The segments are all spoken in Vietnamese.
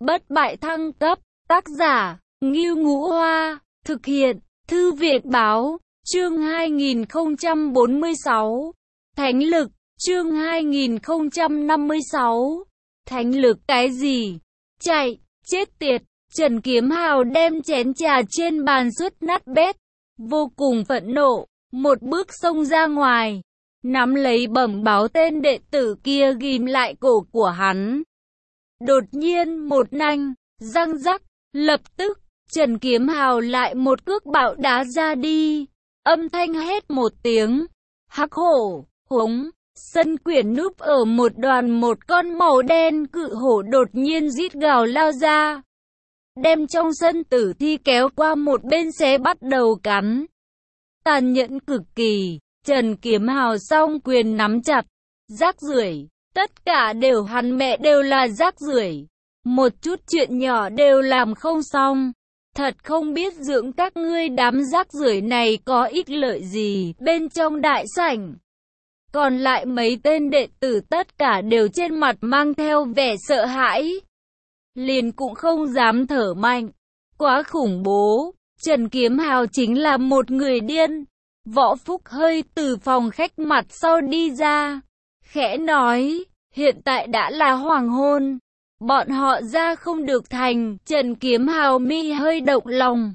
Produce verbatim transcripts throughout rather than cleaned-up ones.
bất bại thăng cấp, tác giả, Ngưu Ngũ Hoa, thực hiện, Thư viện Báo, chương hai nghìn không trăm bốn mươi sáu, Thánh lực, chương hai nghìn không trăm năm mươi sáu, Thánh lực cái gì? Chạy, chết tiệt, Trần Kiếm Hào đem chén trà trên bàn sút nát bét, vô cùng phẫn nộ, một bước xông ra ngoài, nắm lấy bẩm báo tên đệ tử kia ghim lại cổ của hắn. Đột nhiên một nanh, răng rắc, lập tức, Trần Kiếm Hào lại một cước bạo đá ra đi, âm thanh hét một tiếng, hắc hổ, hống, sân quyển núp ở một đoàn một con màu đen cự hổ đột nhiên rít gào lao ra, đem trong sân tử thi kéo qua một bên xé bắt đầu cắn. Tàn nhẫn cực kỳ, Trần Kiếm Hào song quyền nắm chặt, rác rưởi, tất cả đều hắn mẹ đều là rác rưởi, một chút chuyện nhỏ đều làm không xong, thật không biết dưỡng các ngươi đám rác rưởi này có ích lợi gì. Bên trong đại sảnh, còn lại mấy tên đệ tử tất cả đều trên mặt mang theo vẻ sợ hãi, liền cũng không dám thở mạnh, quá khủng bố. Trần Kiếm Hào chính là một người điên. Võ Phúc hơi từ phòng khách mặt sau đi ra, khẽ nói, hiện tại đã là hoàng hôn, bọn họ ra không được thành. Trần Kiếm Hào mi hơi động lòng,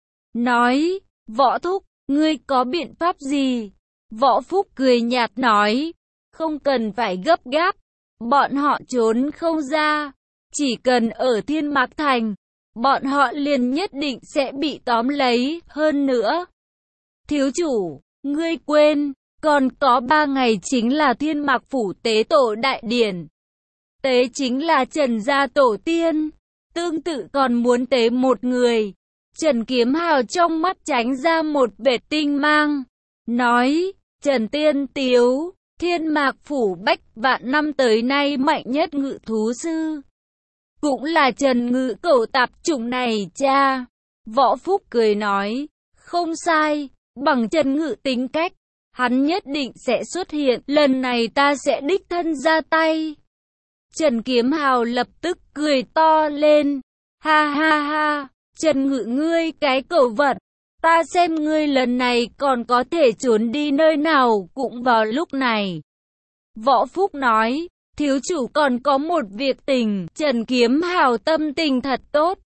nói, Võ Thúc, ngươi có biện pháp gì? Võ Phúc cười nhạt nói, không cần phải gấp gáp, bọn họ trốn không ra, chỉ cần ở Thiên Mạc Thành, bọn họ liền nhất định sẽ bị tóm lấy. Hơn nữa, thiếu chủ, ngươi quên, còn có ba ngày chính là Thiên Mạc Phủ tế tổ đại điển. Tế chính là Trần gia tổ tiên, tương tự còn muốn tế một người. Trần Kiếm Hào trong mắt tránh ra một vệt tinh mang, nói, Trần Tiên Tiếu, Thiên Mạc Phủ bách vạn năm tới nay mạnh nhất ngự thú sư, cũng là Trần Ngự cẩu tạp chủng này cha. Võ Phúc cười nói, không sai, bằng Trần Ngự tính cách, hắn nhất định sẽ xuất hiện, lần này ta sẽ đích thân ra tay. Trần Kiếm Hào lập tức cười to lên, ha ha ha, Trần Ngự ngươi cái cẩu vật, ta xem ngươi lần này còn có thể trốn đi nơi nào. Cũng vào lúc này, Võ Phúc nói, thiếu chủ còn có một việc tình. Trần Kiếm Hào tâm tình thật tốt,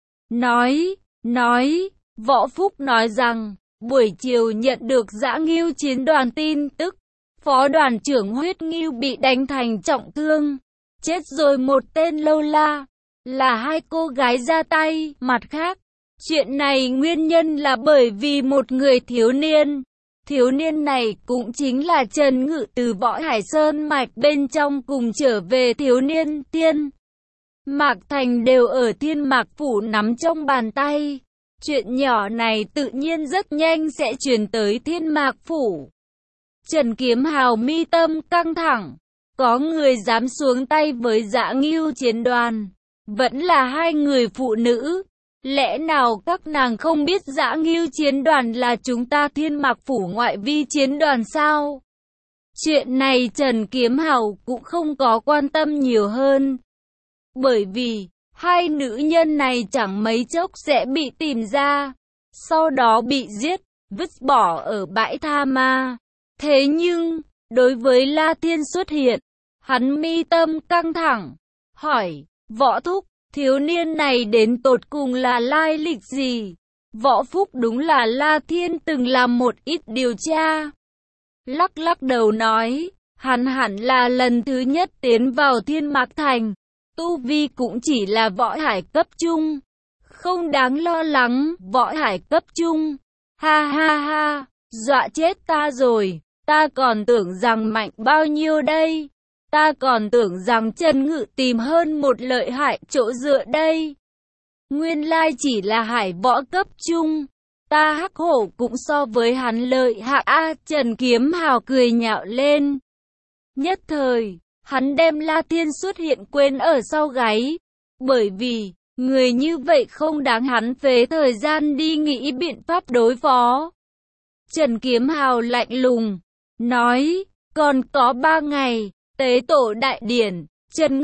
nói, nói, Võ Phúc nói rằng, buổi chiều nhận được Dã Ngưu chiến đoàn tin tức, phó đoàn trưởng Huyết Ngưu bị đánh thành trọng thương, chết rồi một tên lâu la, là hai cô gái ra tay. Mặt khác, chuyện này nguyên nhân là bởi vì một người thiếu niên. Thiếu niên này cũng chính là Trần Ngự từ Võ Hải Sơn mạch bên trong cùng trở về. Thiếu niên Thiên Mạc Thành đều ở Thiên Mạc Phủ nắm trong bàn tay. Chuyện nhỏ này tự nhiên rất nhanh sẽ truyền tới Thiên Mạc Phủ. Trần Kiếm Hào mi tâm căng thẳng, có người dám xuống tay với Dã Ngưu chiến đoàn, vẫn là hai người phụ nữ. Lẽ nào các nàng không biết Dã Ngưu chiến đoàn là chúng ta Thiên Mạc Phủ ngoại vi chiến đoàn sao? Chuyện này Trần Kiếm Hào cũng không có quan tâm nhiều hơn, bởi vì hai nữ nhân này chẳng mấy chốc sẽ bị tìm ra, sau đó bị giết, vứt bỏ ở bãi tha ma. Thế nhưng, đối với La Thiên xuất hiện, hắn mi tâm căng thẳng, hỏi, Võ Thúc, thiếu niên này đến tột cùng là lai lịch gì? Võ Phúc đúng là La Thiên từng làm một ít điều tra, lắc lắc đầu nói, hắn hẳn là lần thứ nhất tiến vào Thiên Mạc Thành, tu vi cũng chỉ là võ hải cấp trung, không đáng lo lắng. Võ hải cấp trung, ha ha ha, dọa chết ta rồi, ta còn tưởng rằng mạnh bao nhiêu đây, ta còn tưởng rằng Trần Ngự tìm hơn một lợi hại chỗ dựa đây, nguyên lai chỉ là hải võ cấp trung, ta hắc hổ cũng so với hắn lợi hại a. Trần Kiếm Hào cười nhạo lên, nhất thời hắn đem La Thiên xuất hiện quên ở sau gáy, bởi vì người như vậy không đáng hắn phế thời gian đi nghĩ biện pháp đối phó. Trần Kiếm Hào lạnh lùng nói, còn có ba ngày tế tổ đại điển, Trần Ngự,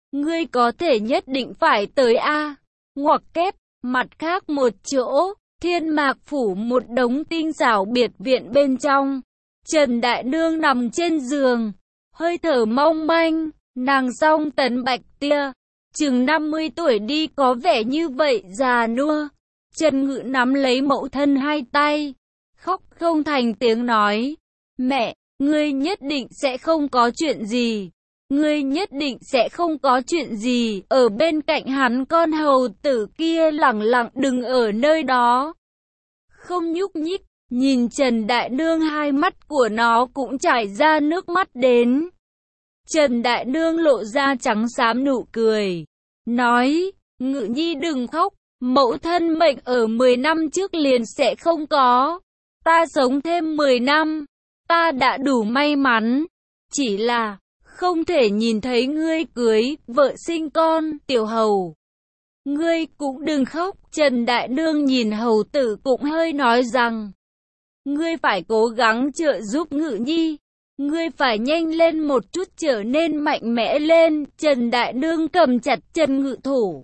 ngươi có thể nhất định phải tới a. Ngoặc kép, mặt khác một chỗ, Thiên Mạc Phủ một đống tinh xảo biệt viện bên trong. Trần Đại Nương nằm trên giường, hơi thở mong manh, nàng song tấn bạch tia, chừng năm mươi tuổi đi có vẻ như vậy già nua. Trần Ngự nắm lấy mẫu thân hai tay, khóc không thành tiếng nói, mẹ, ngươi nhất định sẽ không có chuyện gì, ngươi nhất định sẽ không có chuyện gì. Ở bên cạnh hắn con hầu tử kia lẳng lặng đứng ở nơi đó, không nhúc nhích, nhìn Trần Đại Nương, hai mắt của nó cũng chảy ra nước mắt đến. Trần Đại Nương lộ ra trắng xám nụ cười, nói, Ngự Nhi đừng khóc, mẫu thân mệnh ở mười năm trước liền sẽ không có. Ta sống thêm mười năm, ta đã đủ may mắn. Chỉ là, không thể nhìn thấy ngươi cưới, vợ sinh con, tiểu hầu. Ngươi cũng đừng khóc. Trần Đại Nương nhìn hầu tử cũng hơi nói rằng, ngươi phải cố gắng trợ giúp Ngự Nhi. Ngươi phải nhanh lên một chút trở nên mạnh mẽ lên. Trần Đại Nương cầm chặt Trần Ngự thủ,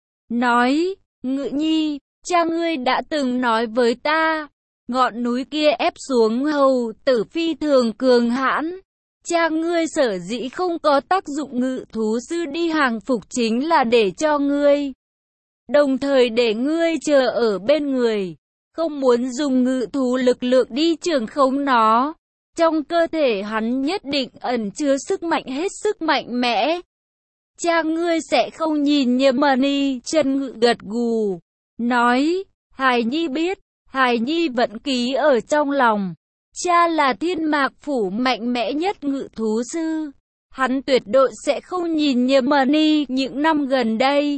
nói, Ngự Nhi, cha ngươi đã từng nói với ta, ngọn núi kia ép xuống hầu tử phi thường cường hãn. Cha ngươi sở dĩ không có tác dụng ngự thú sư đi hàng phục chính là để cho ngươi, đồng thời để ngươi chờ ở bên người, không muốn dùng ngự thú lực lượng đi trường khống nó. Trong cơ thể hắn nhất định ẩn chứa sức mạnh hết sức mạnh mẽ. Cha ngươi sẽ không nhìn nhầm mà ni. Trần Ngự gật gù, nói, Hài Nhi biết, Hài Nhi vẫn ký ở trong lòng. Cha là Thiên Mạc Phủ mạnh mẽ nhất ngự thú sư, hắn tuyệt đối sẽ không nhìn nhầm mà ni. Những năm gần đây,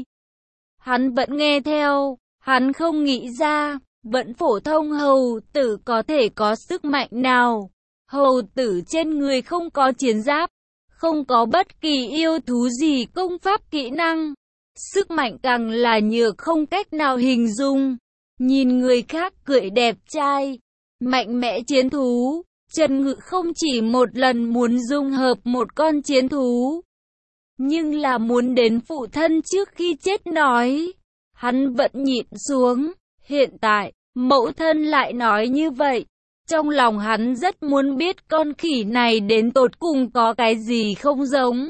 hắn vẫn nghe theo, hắn không nghĩ ra, vẫn phổ thông hầu tử có thể có sức mạnh nào. Hầu tử trên người không có chiến giáp, không có bất kỳ yêu thú gì công pháp kỹ năng, sức mạnh càng là nhược không cách nào hình dung. Nhìn người khác cưỡi đẹp trai, mạnh mẽ chiến thú, Trần Ngự không chỉ một lần muốn dung hợp một con chiến thú, nhưng là muốn đến phụ thân trước khi chết nói, hắn vẫn nhịn xuống. Hiện tại, mẫu thân lại nói như vậy, trong lòng hắn rất muốn biết con khỉ này đến tột cùng có cái gì không giống.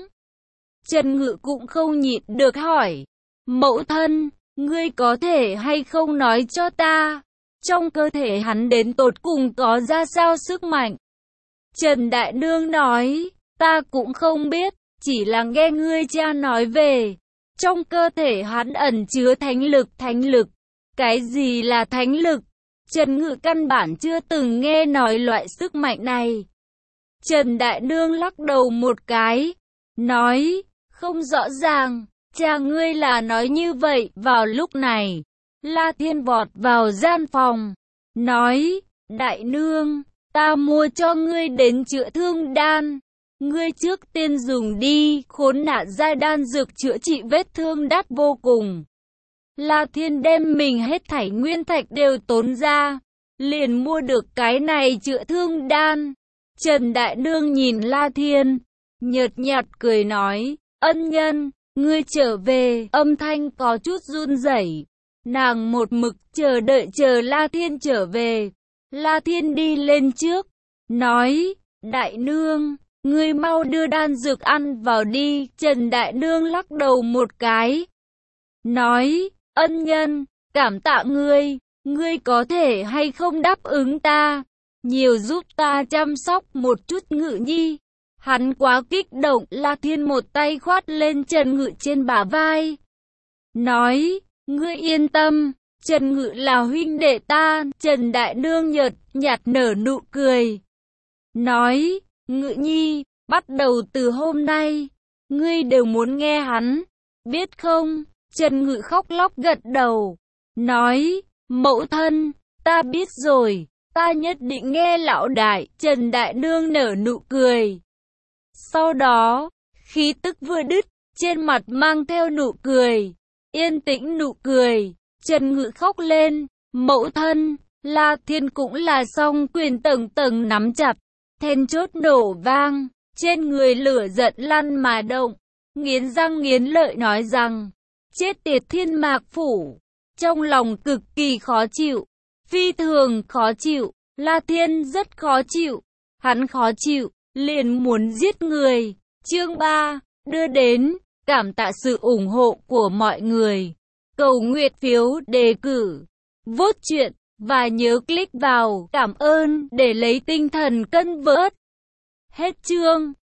Trần Ngự cũng không nhịn được hỏi, mẫu thân, ngươi có thể hay không nói cho ta, trong cơ thể hắn đến tột cùng có ra sao sức mạnh? Trần Đại Nương nói, ta cũng không biết, chỉ là nghe ngươi cha nói về, trong cơ thể hắn ẩn chứa thánh lực. Thánh lực? Cái gì là thánh lực? Trần Ngự căn bản chưa từng nghe nói loại sức mạnh này. Trần Đại Nương lắc đầu một cái, nói, không rõ ràng, cha ngươi là nói như vậy. Vào lúc này, La Thiên vọt vào gian phòng, nói, Đại Nương, ta mua cho ngươi đến chữa thương đan, ngươi trước tiên dùng đi. Khốn nạn giai đan dược chữa trị vết thương đắt vô cùng. La Thiên đem mình hết thảy nguyên thạch đều tốn ra, liền mua được cái này chữa thương đan. Trần Đại Nương nhìn La Thiên, nhợt nhạt cười nói, ân nhân, ngươi trở về. Âm thanh có chút run rẩy. Nàng một mực chờ đợi chờ La Thiên trở về. La Thiên đi lên trước, nói, Đại Nương, ngươi mau đưa đan dược ăn vào đi. Trần Đại Nương lắc đầu một cái, nói, ân nhân, cảm tạ ngươi, ngươi có thể hay không đáp ứng ta, nhiều giúp ta chăm sóc một chút Ngự Nhi. Hắn quá kích động. La Thiên một tay khoát lên Trần Ngự trên bả vai, nói, ngươi yên tâm, Trần Ngự là huynh đệ ta. Trần Đại Nương nhợt nhạt nở nụ cười, nói, Ngự Nhi, bắt đầu từ hôm nay, ngươi đều muốn nghe hắn, biết không? Trần Ngự khóc lóc gật đầu, nói, mẫu thân, ta biết rồi, ta nhất định nghe lão đại. Trần Đại Nương nở nụ cười. Sau đó, khí tức vừa đứt, trên mặt mang theo nụ cười, yên tĩnh nụ cười. Trần Ngự khóc lên, mẫu thân. La Thiên cũng là song quyền tầng tầng nắm chặt, then chốt nổ vang, trên người lửa giận lăn mà động. nghiến răng nghiến lợi nói rằng, chết tiệt Thiên Mạc Phủ. Trong lòng cực kỳ khó chịu, phi thường khó chịu, La Thiên rất khó chịu, hắn khó chịu, liền muốn giết người. Chương ba, đưa đến, cảm tạ sự ủng hộ của mọi người. Cầu nguyện phiếu đề cử, vote chuyện, và nhớ click vào cảm ơn để lấy tinh thần cân vớt. Hết chương.